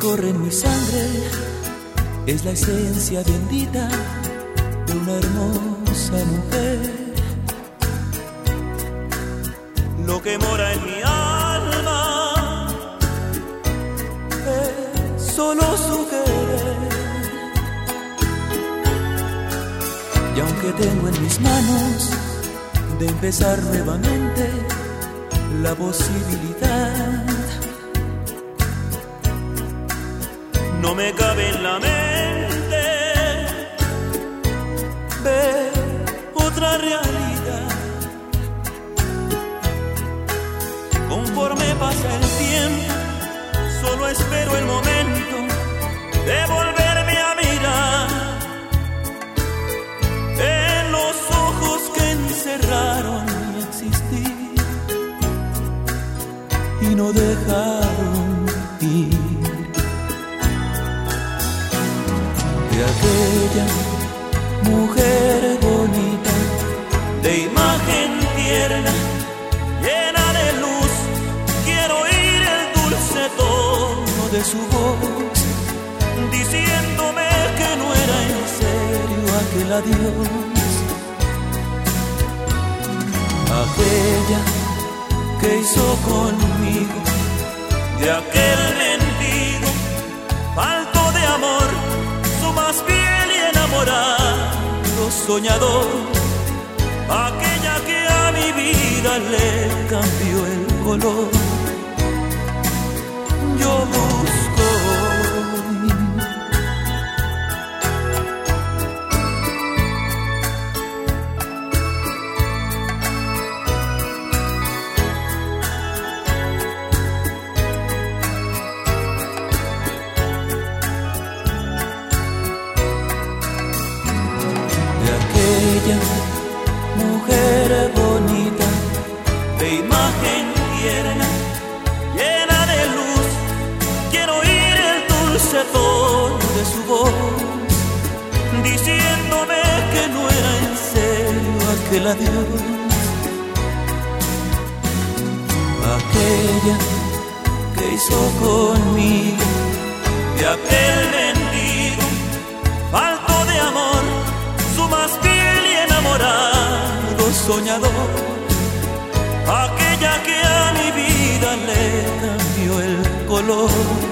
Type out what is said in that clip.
corre en mi sangre es la esencia bendita de una hermosa mujer. Lo que mora en mi alma es solo su querer. Y aunque tengo en mis manos de empezar nuevamente la posibilidad, no me cabe en la mente ver otra realidad. Conforme pasa el tiempo, solo espero el momento de volverme a mirar en los ojos que encerraron mi existir y no dejaron ir. De aquella mujer bonita, de imagen tierna, llena de luz, quiero oír el dulce tono de su voz, diciéndome que no era en serio aquel adiós. Aquella que hizo conmigo de aquel mendigo, falto de amor, su más fiel y enamorado soñador, aquella que a mi vida le cambió el color. Yo busco mujer bonita, de imagen tierna, llena de luz, quiero oír el dulce tono de su voz, diciéndome que no era en serio aquel adiós. Aquella que hizo conmigo de aquel mendigo, falto de amor, su más fiel y enamorado soñador, aquella que a mi vida le cambió el color.